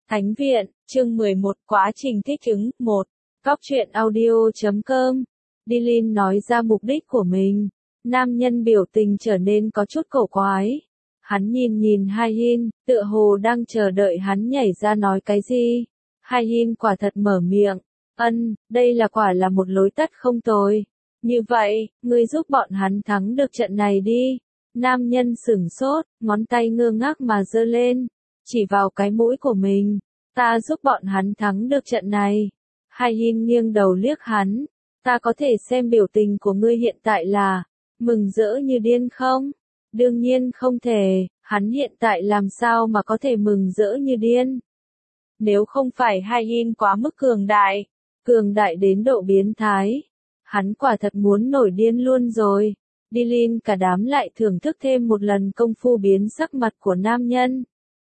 Thánh viện, chương 11, quá trình thích ứng, 1. Góc truyện audio.com. Dylan nói ra mục đích của mình. Nam nhân biểu tình trở nên có chút cổ quái. Hắn nhìn Hai-hin, tựa hồ đang chờ đợi hắn nhảy ra nói cái gì. Hai-hin quả thật mở miệng. Đây là quả là một lối tắt không tồi. Như vậy, ngươi giúp bọn hắn thắng được trận này đi. Nam nhân sửng sốt, ngón tay ngơ ngác mà giơ lên, chỉ vào cái mũi của mình. Ta giúp bọn hắn thắng được trận này. Hai-hin nghiêng đầu liếc hắn. Ta có thể xem biểu tình của ngươi hiện tại là mừng rỡ như điên không? Đương nhiên không thể, hắn hiện tại làm sao mà có thể mừng rỡ như điên? Nếu không phải Hai-hin quá mức cường đại đến độ biến thái. Hắn quả thật muốn nổi điên luôn rồi. Dylan cả đám lại thưởng thức thêm một lần công phu biến sắc mặt của nam nhân.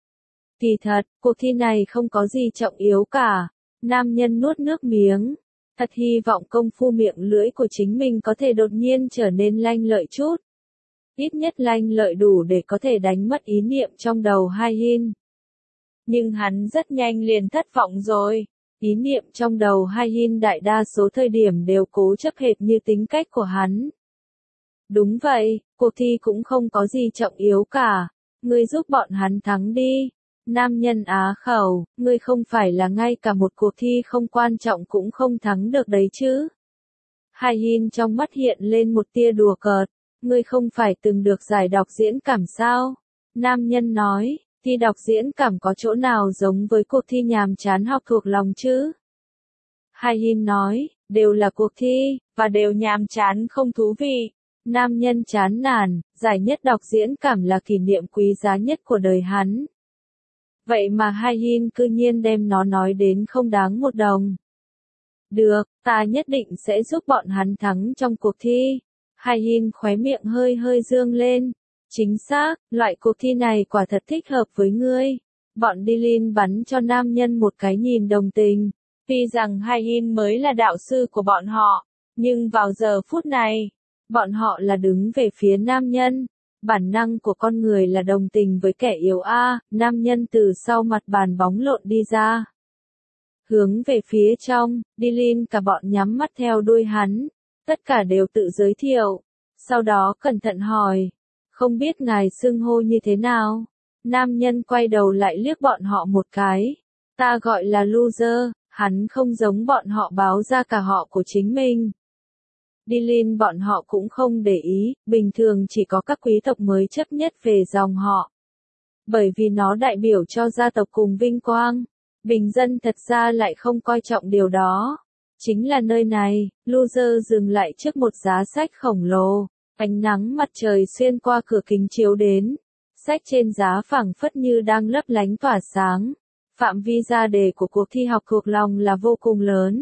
Kỳ thật, cuộc thi này không có gì trọng yếu cả. Nam nhân nuốt nước miếng. Thật hy vọng công phu miệng lưỡi của chính mình có thể đột nhiên trở nên lanh lợi chút. Ít nhất lanh lợi đủ để có thể đánh mất ý niệm trong đầu Hai-hin. Nhưng hắn rất nhanh liền thất vọng rồi. Ý niệm trong đầu Hai-hin đại đa số thời điểm đều cố chấp hệt như tính cách của hắn. Đúng vậy, cuộc thi cũng không có gì trọng yếu cả. Ngươi giúp bọn hắn thắng đi. Nam nhân á khẩu, ngươi không phải là ngay cả một cuộc thi không quan trọng cũng không thắng được đấy chứ. Hai-hin trong mắt hiện lên một tia đùa cợt. Ngươi không phải từng được giải đọc diễn cảm sao? Nam nhân nói, thi đọc diễn cảm có chỗ nào giống với cuộc thi nhàm chán học thuộc lòng chứ? Hai-hin nói, đều là cuộc thi, và đều nhàm chán không thú vị. Nam nhân chán nản, giải nhất đọc diễn cảm là kỷ niệm quý giá nhất của đời hắn. Vậy mà Hai-hin cư nhiên đem nó nói đến không đáng một đồng. Được, ta nhất định sẽ giúp bọn hắn thắng trong cuộc thi. Hai-hin khóe miệng hơi dương lên. Chính xác, loại cuộc thi này quả thật thích hợp với ngươi. Bọn Dylan bắn cho nam nhân một cái nhìn đồng tình. Tuy rằng Hai-hin mới là đạo sư của bọn họ, nhưng vào giờ phút này, bọn họ là đứng về phía nam nhân. Bản năng của con người là đồng tình với kẻ yếu nam nhân từ sau mặt bàn bóng lộn đi ra. Hướng về phía trong, Dylan cả bọn nhắm mắt theo đuôi hắn. Tất cả đều tự giới thiệu. Sau đó cẩn thận hỏi. Không biết ngài xưng hô như thế nào? Nam nhân quay đầu lại liếc bọn họ một cái. Ta gọi là loser, hắn không giống bọn họ báo ra cả họ của chính mình. Dylan bọn họ cũng không để ý, bình thường chỉ có các quý tộc mới chấp nhất về dòng họ. Bởi vì nó đại biểu cho gia tộc cùng vinh quang. Bình dân thật ra lại không coi trọng điều đó. Chính là nơi này, loser dừng lại trước một giá sách khổng lồ. Ánh nắng mặt trời xuyên qua cửa kính chiếu đến. Sách trên giá phẳng phất như đang lấp lánh tỏa sáng. Phạm vi ra đề của cuộc thi học thuộc lòng là vô cùng lớn.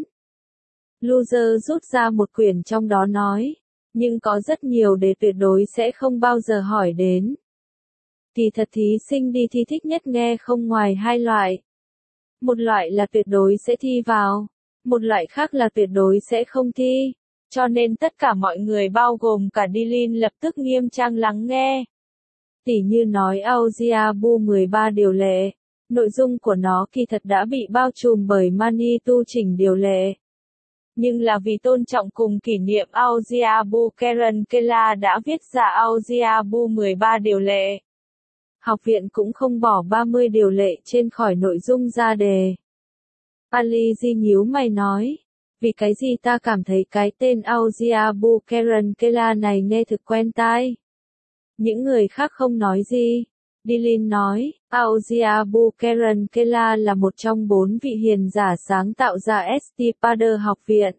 Loser rút ra một quyển trong đó nói. Nhưng có rất nhiều đề tuyệt đối sẽ không bao giờ hỏi đến. Thì thật thí sinh đi thi thích nhất nghe không ngoài hai loại. Một loại là tuyệt đối sẽ thi vào. Một loại khác là tuyệt đối sẽ không thi. Cho nên tất cả mọi người bao gồm cả Dylan lập tức nghiêm trang lắng nghe. Tỉ như nói Audiabu 13 điều lệ. Nội dung của nó kỳ thật đã bị bao trùm bởi Mani tu chỉnh điều lệ. Nhưng là vì tôn trọng cùng kỷ niệm Audiabu Karen Kela đã viết ra Audiabu 13 điều lệ. Học viện cũng không bỏ 30 điều lệ trên khỏi nội dung ra đề. Alizi nhíu mày nói. Vì cái gì ta cảm thấy cái tên Audiabu Karen Kela này nghe thực quen tai. Những người khác không nói gì. Dylan nói, Audiabu Karen Kela là một trong 4 vị hiền giả sáng tạo ra St. Pader học viện.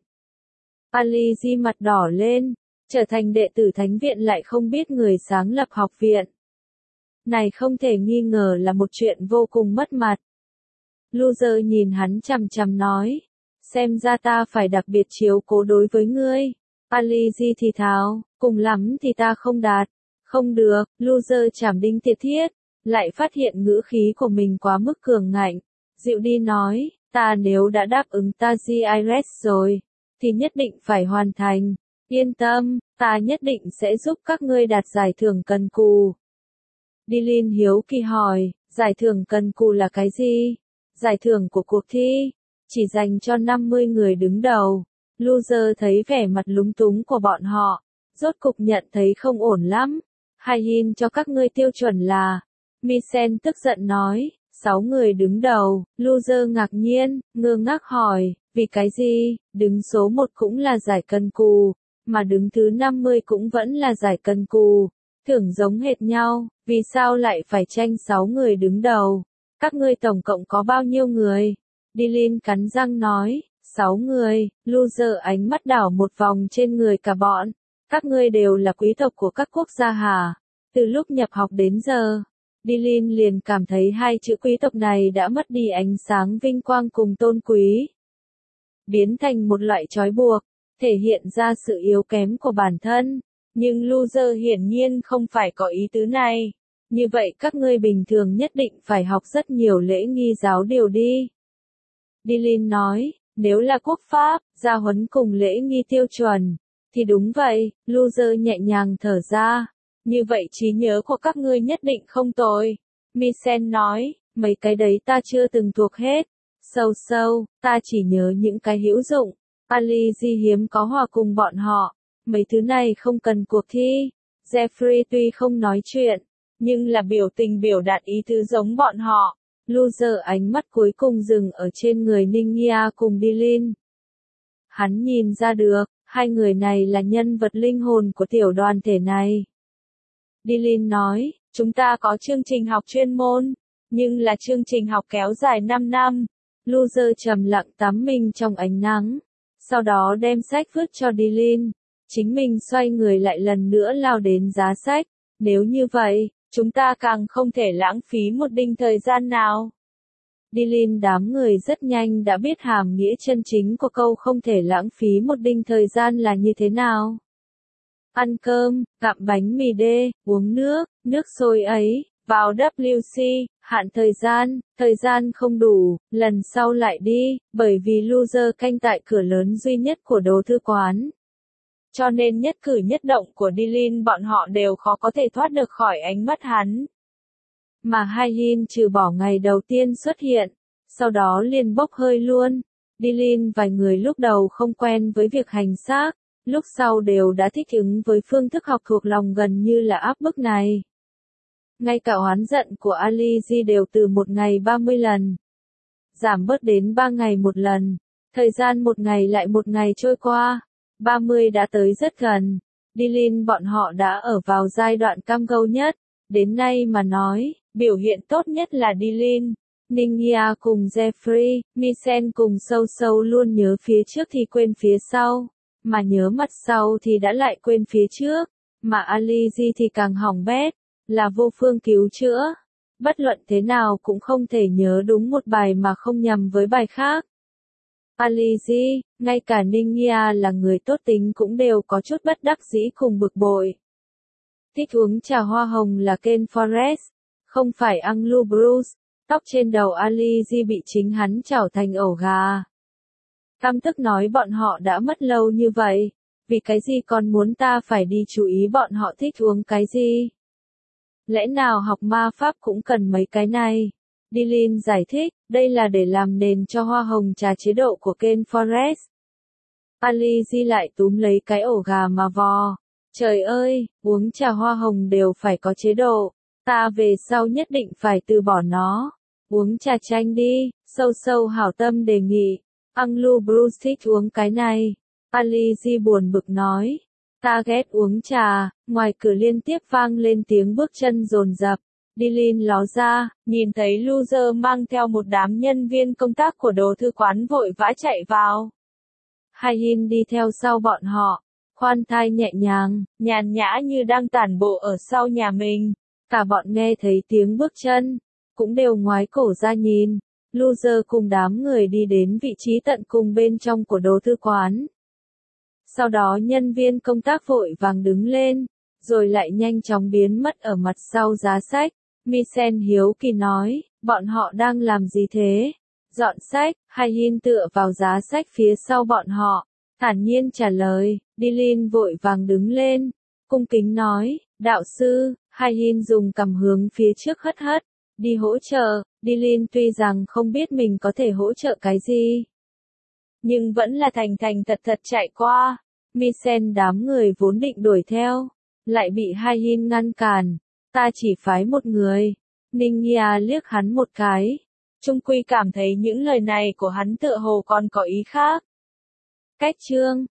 Alizi mặt đỏ lên, trở thành đệ tử thánh viện lại không biết người sáng lập học viện. Này không thể nghi ngờ là một chuyện vô cùng mất mặt. Loser nhìn hắn chằm nói. Xem ra ta phải đặc biệt chiếu cố đối với ngươi. Alizi thì thào, cùng lắm thì ta không đạt. Không được, loser chảm đinh tiệt thiết. Lại phát hiện ngữ khí của mình quá mức cường ngạnh. Dịu đi nói, ta nếu đã đáp ứng Tajires rồi, thì nhất định phải hoàn thành. Yên tâm, ta nhất định sẽ giúp các ngươi đạt giải thưởng cần cù. Dylan hiếu kỳ hỏi, giải thưởng cần cù là cái gì? Giải thưởng của cuộc thi chỉ dành cho 50 người đứng đầu. Loser thấy vẻ mặt lúng túng của bọn họ, rốt cục nhận thấy không ổn lắm. Hayin cho các ngươi tiêu chuẩn là. Misen tức giận nói, 6 người đứng đầu. Loser ngạc nhiên, ngơ ngác hỏi, vì cái gì, đứng số 1 cũng là giải cân cù, mà đứng thứ 50 cũng vẫn là giải cân cù. Thưởng giống hệt nhau, vì sao lại phải tranh 6 người đứng đầu? Các ngươi tổng cộng có bao nhiêu người? Dylan cắn răng nói, 6 người. Loser ánh mắt đảo một vòng trên người cả bọn. Các ngươi đều là quý tộc của các quốc gia hả? Từ lúc nhập học đến giờ, Dylan liền cảm thấy hai chữ quý tộc này đã mất đi ánh sáng vinh quang cùng tôn quý, biến thành một loại trói buộc, thể hiện ra sự yếu kém của bản thân. Nhưng Loser hiển nhiên không phải có ý tứ này. Như vậy các ngươi bình thường nhất định phải học rất nhiều lễ nghi giáo điều đi. Dylan nói, nếu là quốc pháp, gia huấn cùng lễ nghi tiêu chuẩn, thì đúng vậy. Loser nhẹ nhàng thở ra. Như vậy trí nhớ của các ngươi nhất định không tồi. Misen nói, mấy cái đấy ta chưa từng thuộc hết. Sâu, ta chỉ nhớ những cái hữu dụng. Alizi hiếm có hòa cùng bọn họ. Mấy thứ này không cần cuộc thi. Jeffrey tuy không nói chuyện, nhưng là biểu tình biểu đạt ý tứ giống bọn họ. Loser ánh mắt cuối cùng dừng ở trên người Ningia cùng Dylan. Hắn nhìn ra được, hai người này là nhân vật linh hồn của tiểu đoàn thể này. Dylan nói, chúng ta có chương trình học chuyên môn, nhưng là chương trình học kéo dài 5 năm. Loser trầm lặng tắm mình trong ánh nắng, sau đó đem sách vứt cho Dylan. Chính mình xoay người lại lần nữa lao đến giá sách. Nếu như vậy, chúng ta càng không thể lãng phí một đinh thời gian nào. Dylan đám người rất nhanh đã biết hàm nghĩa chân chính của câu không thể lãng phí một đinh thời gian là như thế nào. Ăn cơm, gặm bánh mì đê, uống nước sôi ấy, vào WC, hạn thời gian không đủ, lần sau lại đi, bởi vì Loser canh tại cửa lớn duy nhất của đồ thư quán. Cho nên nhất cử nhất động của Dylan bọn họ đều khó có thể thoát được khỏi ánh mắt hắn. Mà Hayin trừ bỏ ngày đầu tiên xuất hiện, sau đó liền bốc hơi luôn. Dylan vài người lúc đầu không quen với việc hành xác, lúc sau đều đã thích ứng với phương thức học thuộc lòng gần như là áp bức này. Ngay cả oán giận của Alizi đều từ một ngày 30 lần, giảm bớt đến 3 ngày một lần. Thời gian một ngày lại một ngày trôi qua. 30 đã tới rất gần. Dylan bọn họ đã ở vào giai đoạn cam go nhất. Đến nay mà nói, biểu hiện tốt nhất là Dylan. Ningia cùng Jeffrey, Misen cùng Sâu luôn nhớ phía trước thì quên phía sau. Mà nhớ mặt sau thì đã lại quên phía trước. Mà Alizi thì càng hỏng bét, là vô phương cứu chữa. Bất luận thế nào cũng không thể nhớ đúng một bài mà không nhầm với bài khác. Alizi, ngay cả Ningia là người tốt tính cũng đều có chút bất đắc dĩ cùng bực bội. Thích uống trà hoa hồng là Ken Forrest, không phải Anglo Bruce. Tóc trên đầu Alizi bị chính hắn chảo thành ổ gà. Căm tức nói bọn họ đã mất lâu như vậy, vì cái gì còn muốn ta phải đi chú ý bọn họ thích uống cái gì? Lẽ nào học ma pháp cũng cần mấy cái này? Dylan giải thích, đây là để làm nền cho hoa hồng trà chế độ của Ken Forrest. Alizi lại túm lấy cái ổ gà mà vò. Trời ơi, uống trà hoa hồng đều phải có chế độ. Ta về sau nhất định phải từ bỏ nó. Uống trà chanh đi, Sâu hảo tâm đề nghị. Anglo Bruce thích uống cái này. Alizi buồn bực nói. Ta ghét uống trà. Ngoài cửa liên tiếp vang lên tiếng bước chân dồn dập. Dylan ló ra, nhìn thấy Loser mang theo một đám nhân viên công tác của đồ thư quán vội vã chạy vào. Hayin đi theo sau bọn họ, khoan thai nhẹ nhàng, nhàn nhã như đang tản bộ ở sau nhà mình. Cả bọn nghe thấy tiếng bước chân, cũng đều ngoái cổ ra nhìn. Loser cùng đám người đi đến vị trí tận cùng bên trong của đồ thư quán. Sau đó nhân viên công tác vội vàng đứng lên, rồi lại nhanh chóng biến mất ở mặt sau giá sách. Misen hiếu kỳ nói, bọn họ đang làm gì thế? Dọn sách. Hayin tựa vào giá sách phía sau bọn họ, thản nhiên trả lời. Dylan vội vàng đứng lên, cung kính nói, đạo sư. Hayin dùng cằm hướng phía trước hất hất. đi hỗ trợ. Dylan tuy rằng không biết mình có thể hỗ trợ cái gì, nhưng vẫn là thành thành thật thật chạy qua. Misen đám người vốn định đuổi theo, lại bị Hai-in ngăn cản. Ta chỉ phái một người. Ninh Nghia liếc hắn một cái. Trung quy cảm thấy những lời này của hắn tựa hồ còn có ý khác. Cách chương